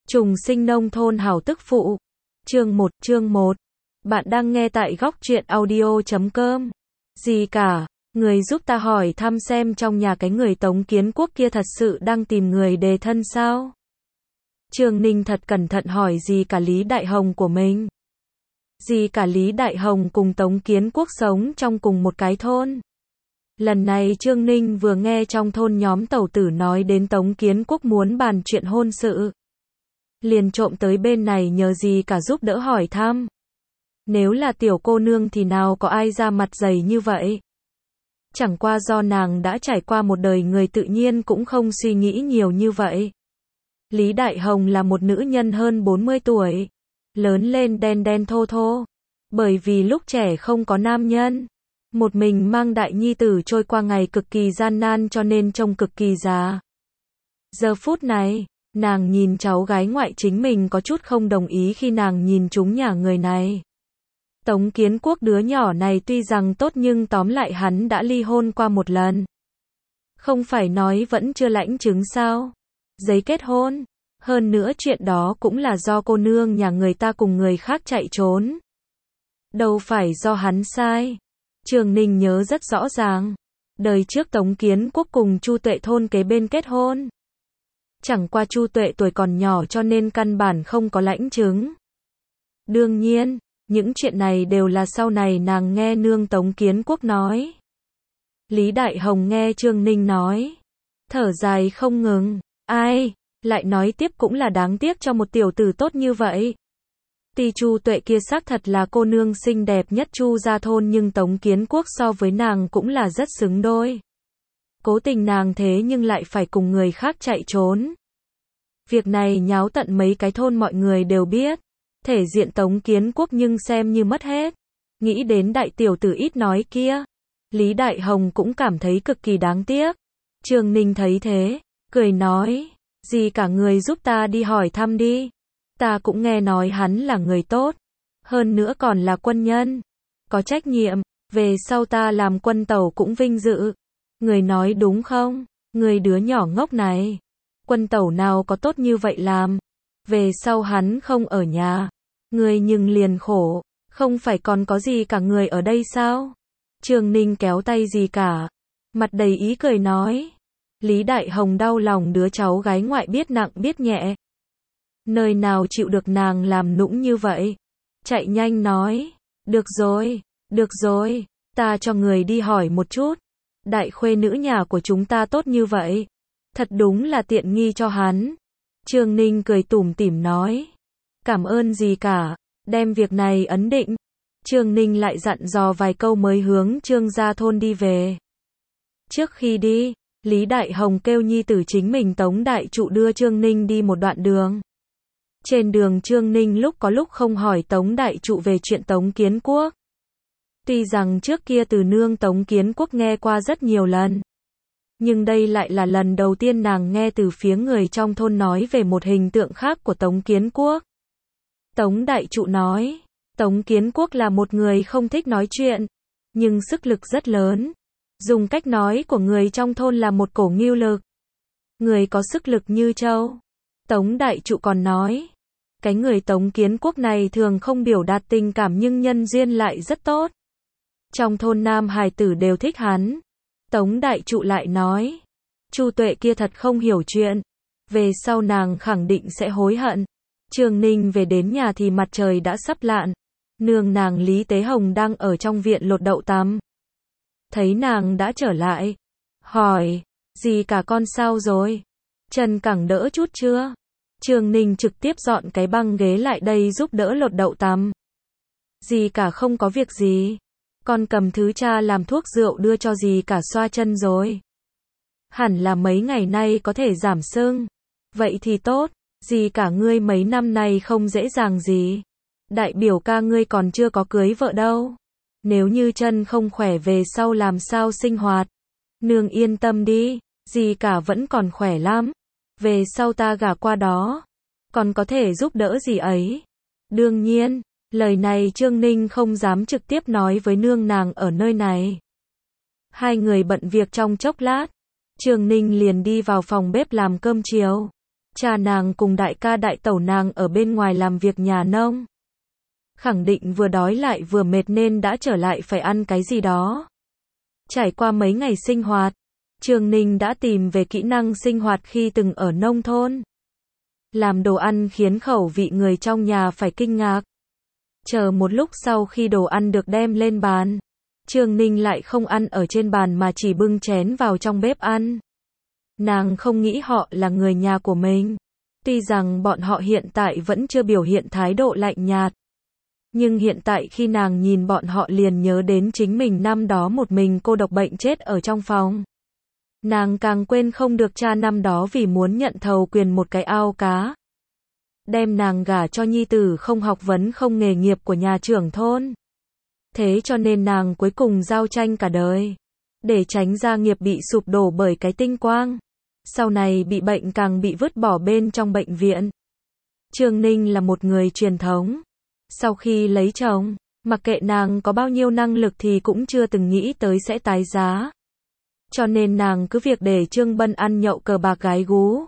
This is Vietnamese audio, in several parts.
Trùng sinh nông thôn hảo tức phụ. Chương 1. Bạn đang nghe tại góc truyện audio.com. Gì cả, người giúp ta hỏi thăm xem trong nhà cái người Tống Kiến Quốc kia thật sự đang tìm người đề thân sao? Trương Ninh thật cẩn thận hỏi gì cả Lý Đại Hồng của mình. Gì cả Lý Đại Hồng cùng Tống Kiến Quốc sống trong cùng một cái thôn. Lần này Trương Ninh vừa nghe trong thôn nhóm tẩu tử nói đến Tống Kiến Quốc muốn bàn chuyện hôn sự, liền trộm tới bên này nhờ gì cả giúp đỡ hỏi thăm. Nếu là tiểu cô nương thì nào có ai ra mặt dày như vậy. Chẳng qua do nàng đã trải qua một đời người tự nhiên cũng không suy nghĩ nhiều như vậy. Lý Đại Hồng là một nữ nhân hơn 40 tuổi, lớn lên đen đen thô thô, bởi vì lúc trẻ không có nam nhân, một mình mang đại nhi tử trôi qua ngày cực kỳ gian nan cho nên trông cực kỳ già. Giờ phút này, nàng nhìn cháu gái ngoại chính mình có chút không đồng ý khi nàng nhìn chúng nhà người này. Tống Kiến Quốc đứa nhỏ này tuy rằng tốt nhưng tóm lại hắn đã ly hôn qua một lần. Không phải nói vẫn chưa lãnh chứng sao? Giấy kết hôn. Hơn nữa chuyện đó cũng là do cô nương nhà người ta cùng người khác chạy trốn. Đâu phải do hắn sai. Trường Ninh nhớ rất rõ ràng. Đời trước Tống Kiến Quốc cùng Chu Tuệ thôn kế bên kết hôn. Chẳng qua Chu Tuệ tuổi còn nhỏ cho nên căn bản không có lãnh chứng. Đương nhiên, những chuyện này đều là sau này nàng nghe nương Tống Kiến Quốc nói. Lý Đại Hồng nghe Trương Ninh nói, thở dài không ngừng, ai, lại nói tiếp cũng là đáng tiếc cho một tiểu tử tốt như vậy. Tuy Chu Tuệ kia xác thật là cô nương xinh đẹp nhất Chu gia thôn nhưng Tống Kiến Quốc so với nàng cũng là rất xứng đôi. Cố tình nàng thế nhưng lại phải cùng người khác chạy trốn. Việc này nháo tận mấy cái thôn mọi người đều biết. Thể diện Tống Kiến Quốc nhưng xem như mất hết. Nghĩ đến đại tiểu tử ít nói kia, Lý Đại Hồng cũng cảm thấy cực kỳ đáng tiếc. Trương Ninh thấy thế, cười nói, gì cả người giúp ta đi hỏi thăm đi. Ta cũng nghe nói hắn là người tốt, hơn nữa còn là quân nhân, có trách nhiệm, về sau ta làm quân tẩu cũng vinh dự. Người nói đúng không? Người đứa nhỏ ngốc này, quân tẩu nào có tốt như vậy làm. Về sau hắn không ở nhà, người nhưng liền khổ, không phải còn có gì cả người ở đây sao? Trương Ninh kéo tay gì cả, mặt đầy ý cười nói. Lý Đại Hồng đau lòng đứa cháu gái ngoại biết nặng biết nhẹ. Nơi nào chịu được nàng làm nũng như vậy. Chạy nhanh nói, được rồi, ta cho người đi hỏi một chút. Đại khuê nữ nhà của chúng ta tốt như vậy, thật đúng là tiện nghi cho hắn. Trương Ninh cười tủm tỉm nói, cảm ơn gì cả, đem việc này ấn định. Trương Ninh lại dặn dò vài câu mới hướng Trương gia thôn đi về. Trước khi đi, Lý Đại Hồng kêu nhi tử chính mình Tống Đại Trụ đưa Trương Ninh đi một đoạn đường. Trên đường Trương Ninh lúc có lúc không hỏi Tống Đại Trụ về chuyện Tống Kiến Quốc. Tuy rằng trước kia từ nương Tống Kiến Quốc nghe qua rất nhiều lần, nhưng đây lại là lần đầu tiên nàng nghe từ phía người trong thôn nói về một hình tượng khác của Tống Kiến Quốc. Tống Đại Trụ nói, Tống Kiến Quốc là một người không thích nói chuyện, nhưng sức lực rất lớn. Dùng cách nói của người trong thôn là một cổ ngưu lực. Người có sức lực như trâu. Tống Đại Trụ còn nói, cái người Tống Kiến Quốc này thường không biểu đạt tình cảm nhưng nhân duyên lại rất tốt. Trong thôn nam hài tử đều thích hắn. Tống Đại Trụ lại nói, Chu Tuệ kia thật không hiểu chuyện. Về sau nàng khẳng định sẽ hối hận. Trương Ninh về đến nhà thì mặt trời đã sắp lặn. Nương nàng Lý Tế Hồng đang ở trong viện lột đậu tằm. Thấy nàng đã trở lại, hỏi, gì cả con sao rồi? Chân cẳng đỡ chút chưa? Trương Ninh trực tiếp dọn cái băng ghế lại đây giúp đỡ lột đậu tằm. Gì cả không có việc gì. Con cầm thứ cha làm thuốc rượu đưa cho gì cả xoa chân rồi. Hẳn là mấy ngày nay có thể giảm sưng. Vậy thì tốt, gì cả ngươi mấy năm nay không dễ dàng gì. Đại biểu ca ngươi còn chưa có cưới vợ đâu. Nếu như chân không khỏe về sau làm sao sinh hoạt. Nương yên tâm đi, gì cả vẫn còn khỏe lắm. Về sau ta gả qua đó, còn có thể giúp đỡ gì ấy. Đương nhiên, lời này Trương Ninh không dám trực tiếp nói với nương nàng ở nơi này. Hai người bận việc trong chốc lát, Trương Ninh liền đi vào phòng bếp làm cơm chiều. Cha nàng cùng đại ca đại tẩu nàng ở bên ngoài làm việc nhà nông. Khẳng định vừa đói lại vừa mệt nên đã trở lại phải ăn cái gì đó. Trải qua mấy ngày sinh hoạt, Trương Ninh đã tìm về kỹ năng sinh hoạt khi từng ở nông thôn. Làm đồ ăn khiến khẩu vị người trong nhà phải kinh ngạc. Chờ một lúc sau khi đồ ăn được đem lên bàn, Trương Ninh lại không ăn ở trên bàn mà chỉ bưng chén vào trong bếp ăn. Nàng không nghĩ họ là người nhà của mình. Tuy rằng bọn họ hiện tại vẫn chưa biểu hiện thái độ lạnh nhạt. Nhưng hiện tại khi nàng nhìn bọn họ liền nhớ đến chính mình năm đó một mình cô độc bệnh chết ở trong phòng. Nàng càng quên không được cha năm đó vì muốn nhận thầu quyền một cái ao cá. Đem nàng gả cho nhi tử không học vấn không nghề nghiệp của nhà trưởng thôn. Thế cho nên nàng cuối cùng giao tranh cả đời. Để tránh gia nghiệp bị sụp đổ bởi cái tinh quang. Sau này bị bệnh càng bị vứt bỏ bên trong bệnh viện. Trương Ninh là một người truyền thống. Sau khi lấy chồng, mặc kệ nàng có bao nhiêu năng lực thì cũng chưa từng nghĩ tới sẽ tái giá. Cho nên nàng cứ việc để Trương Bân ăn nhậu cờ bạc gái gú.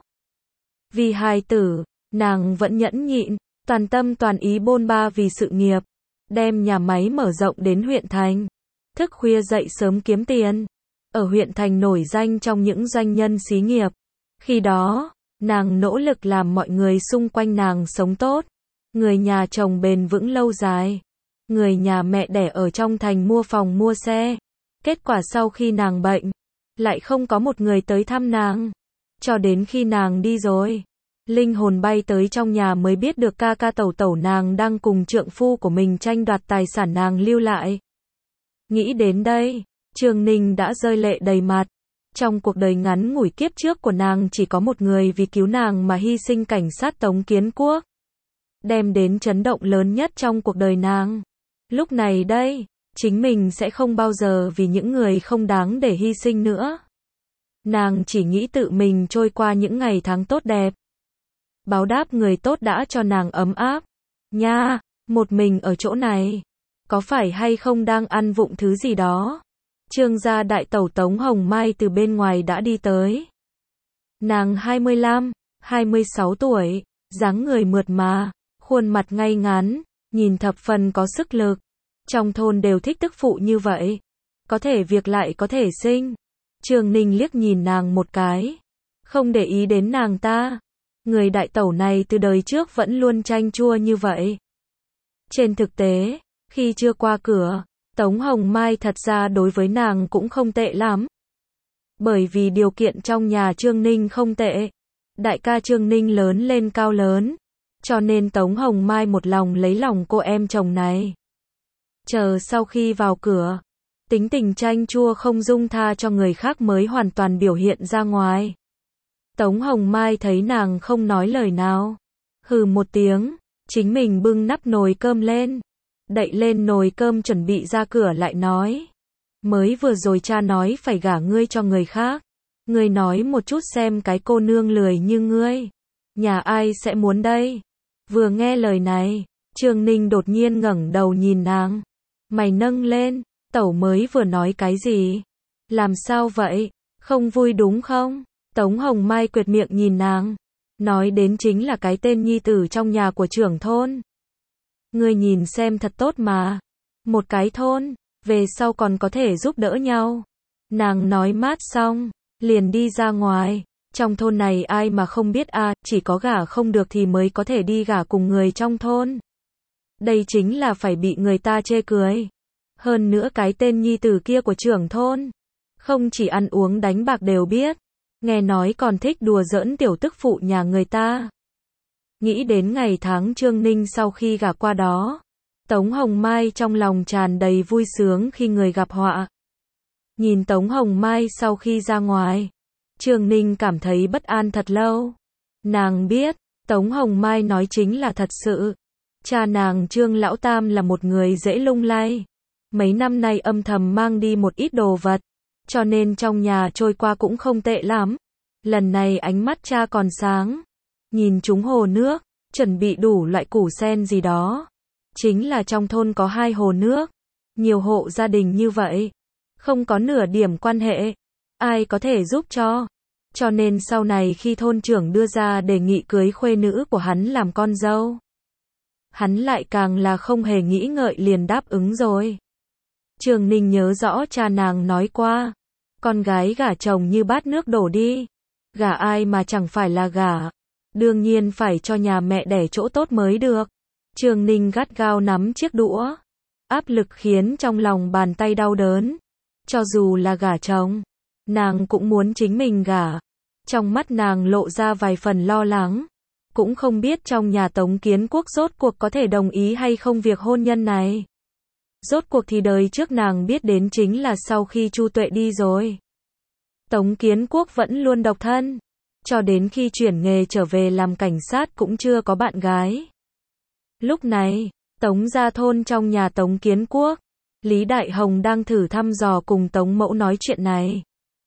Vì hài tử, nàng vẫn nhẫn nhịn, toàn tâm toàn ý bôn ba vì sự nghiệp. Đem nhà máy mở rộng đến huyện thành. Thức khuya dậy sớm kiếm tiền. Ở huyện thành nổi danh trong những doanh nhân xí nghiệp. Khi đó, nàng nỗ lực làm mọi người xung quanh nàng sống tốt. Người nhà chồng bền vững lâu dài. Người nhà mẹ đẻ ở trong thành mua phòng mua xe. Kết quả sau khi nàng bệnh, lại không có một người tới thăm nàng. Cho đến khi nàng đi rồi, linh hồn bay tới trong nhà mới biết được ca ca tẩu tẩu nàng đang cùng trượng phu của mình tranh đoạt tài sản nàng lưu lại. Nghĩ đến đây, Trương Ninh đã rơi lệ đầy mặt. Trong cuộc đời ngắn ngủi kiếp trước của nàng chỉ có một người vì cứu nàng mà hy sinh cảnh sát Tống Kiến Quốc. Đem đến chấn động lớn nhất trong cuộc đời nàng. Lúc này đây, chính mình sẽ không bao giờ vì những người không đáng để hy sinh nữa. Nàng chỉ nghĩ tự mình trôi qua những ngày tháng tốt đẹp. Báo đáp người tốt đã cho nàng ấm áp. Nha, một mình ở chỗ này. Có phải hay không đang ăn vụng thứ gì đó? Trương gia đại tẩu Tống Hồng Mai từ bên ngoài đã đi tới. Nàng 25, 26 tuổi, dáng người mượt mà, khuôn mặt ngay ngắn, nhìn thập phần có sức lực. Trong thôn đều thích tức phụ như vậy. Có thể việc lại có thể sinh. Trương Ninh liếc nhìn nàng một cái. Không để ý đến nàng ta. Người đại tẩu này từ đời trước vẫn luôn chanh chua như vậy. Trên thực tế, khi chưa qua cửa, Tống Hồng Mai thật ra đối với nàng cũng không tệ lắm. Bởi vì điều kiện trong nhà Trương Ninh không tệ. Đại ca Trương Ninh lớn lên cao lớn. Cho nên Tống Hồng Mai một lòng lấy lòng cô em chồng này. Chờ sau khi vào cửa, tính tình chanh chua không dung tha cho người khác mới hoàn toàn biểu hiện ra ngoài. Tống Hồng Mai thấy nàng không nói lời nào. Hừ một tiếng, chính mình bưng nắp nồi cơm lên. Đậy lên nồi cơm chuẩn bị ra cửa lại nói. Mới vừa rồi cha nói phải gả ngươi cho người khác. Ngươi nói một chút xem cái cô nương lười như ngươi. Nhà ai sẽ muốn đây? Vừa nghe lời này, Trương Ninh đột nhiên ngẩng đầu nhìn nàng. Mày nâng lên, tẩu mới vừa nói cái gì? Làm sao vậy? Không vui đúng không? Tống Hồng Mai quệt miệng nhìn nàng. Nói đến chính là cái tên nhi tử trong nhà của trưởng thôn. Ngươi nhìn xem thật tốt mà. Một cái thôn, về sau còn có thể giúp đỡ nhau. Nàng nói mát xong, liền đi ra ngoài. Trong thôn này ai mà không biết chỉ có gả không được thì mới có thể đi gả cùng người trong thôn. Đây chính là phải bị người ta chê cười. Hơn nữa cái tên nhi tử kia của trưởng thôn. Không chỉ ăn uống đánh bạc đều biết. Nghe nói còn thích đùa giỡn tiểu tức phụ nhà người ta. Nghĩ đến ngày tháng Trương Ninh sau khi gả qua đó. Tống Hồng Mai trong lòng tràn đầy vui sướng khi người gặp họa. Nhìn Tống Hồng Mai sau khi ra ngoài. Trương Ninh cảm thấy bất an thật lâu. Nàng biết, Tống Hồng Mai nói chính là thật sự. Cha nàng Trương Lão Tam là một người dễ lung lay. Mấy năm nay âm thầm mang đi một ít đồ vật. Cho nên trong nhà trôi qua cũng không tệ lắm. Lần này ánh mắt cha còn sáng. Nhìn chúng hồ nước, chuẩn bị đủ loại củ sen gì đó. Chính là trong thôn có 2 hồ nước. Nhiều hộ gia đình như vậy. Không có nửa điểm quan hệ. Ai có thể giúp cho? Cho nên sau này khi thôn trưởng đưa ra đề nghị cưới khuê nữ của hắn làm con dâu, hắn lại càng là không hề nghĩ ngợi liền đáp ứng rồi. Trường Ninh nhớ rõ cha nàng nói qua, con gái gả chồng như bát nước đổ đi, gả ai mà chẳng phải là gả, đương nhiên phải cho nhà mẹ đẻ chỗ tốt mới được. Trường Ninh gắt gao nắm chiếc đũa, áp lực khiến trong lòng bàn tay đau đớn. Cho dù là gả chồng, nàng cũng muốn chính mình gả. Trong mắt nàng lộ ra vài phần lo lắng, cũng không biết trong nhà Tống Kiến Quốc rốt cuộc có thể đồng ý hay không việc hôn nhân này. Rốt cuộc thì đời trước nàng biết đến chính là sau khi Chu Tuệ đi rồi, Tống Kiến Quốc vẫn luôn độc thân, cho đến khi chuyển nghề trở về làm cảnh sát cũng chưa có bạn gái. Lúc này, Tống gia thôn trong nhà Tống Kiến Quốc, Lý Đại Hồng đang thử thăm dò cùng Tống Mẫu nói chuyện này.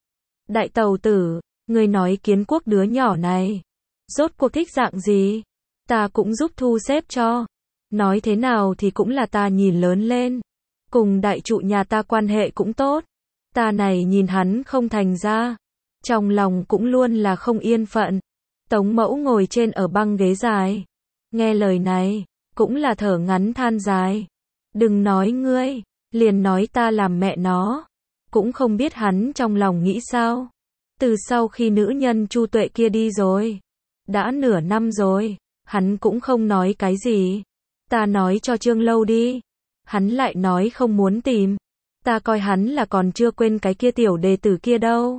Đại tàu tử, ngươi nói Kiến Quốc đứa nhỏ này, rốt cuộc thích dạng gì? Ta cũng giúp thu xếp cho. Nói thế nào thì cũng là ta nhìn lớn lên. Cùng đại trụ nhà ta quan hệ cũng tốt. Ta này nhìn hắn không thành ra. Trong lòng cũng luôn là không yên phận. Tống Mẫu ngồi trên ở băng ghế dài. Nghe lời này, cũng là thở ngắn than dài. Đừng nói ngươi, liền nói ta làm mẹ nó. Cũng không biết hắn trong lòng nghĩ sao. Từ sau khi nữ nhân Chu Tuệ kia đi rồi, đã nửa năm rồi, hắn cũng không nói cái gì. Ta nói cho Trương Lâu đi, hắn lại nói không muốn tìm. Ta coi hắn là còn chưa quên cái kia tiểu đề tử kia đâu.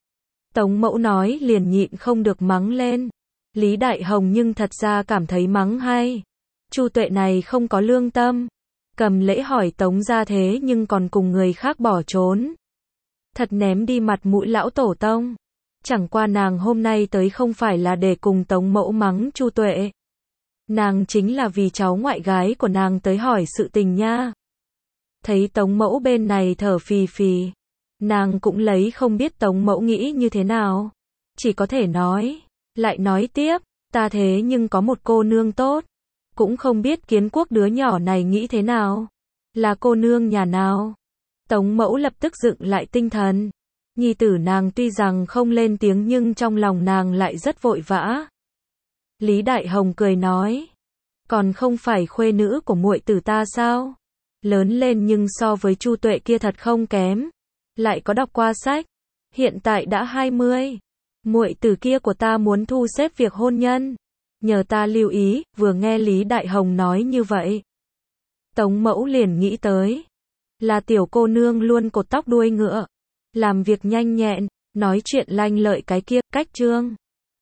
Tống Mẫu nói liền nhịn không được mắng lên. Lý Đại Hồng nhưng thật ra cảm thấy mắng hay. Chu Tuệ này không có lương tâm. Cầm lễ hỏi Tống gia thế nhưng còn cùng người khác bỏ trốn. Thật ném đi mặt mũi lão tổ tông. Chẳng qua nàng hôm nay tới không phải là để cùng Tống Mẫu mắng Chu Tuệ. Nàng chính là vì cháu ngoại gái của nàng tới hỏi sự tình nha. Thấy Tống Mẫu bên này thở phì phì, nàng cũng lấy không biết Tống Mẫu nghĩ như thế nào. Chỉ có thể nói, lại nói tiếp, ta thế nhưng có một cô nương tốt. Cũng không biết Kiến Quốc đứa nhỏ này nghĩ thế nào. Là cô nương nhà nào? Tống Mẫu lập tức dựng lại tinh thần. Nhi tử nàng tuy rằng không lên tiếng nhưng trong lòng nàng lại rất vội vã. Lý Đại Hồng cười nói, còn không phải khuê nữ của muội tử ta sao? Lớn lên nhưng so với Chu Tuệ kia thật không kém. Lại có đọc qua sách. Hiện tại đã 20. Muội tử kia của ta muốn thu xếp việc hôn nhân. Nhờ ta lưu ý, vừa nghe Lý Đại Hồng nói như vậy. Tống Mẫu liền nghĩ tới. Là tiểu cô nương luôn cột tóc đuôi ngựa. Làm việc nhanh nhẹn, nói chuyện lanh lợi cái kia, cách trương.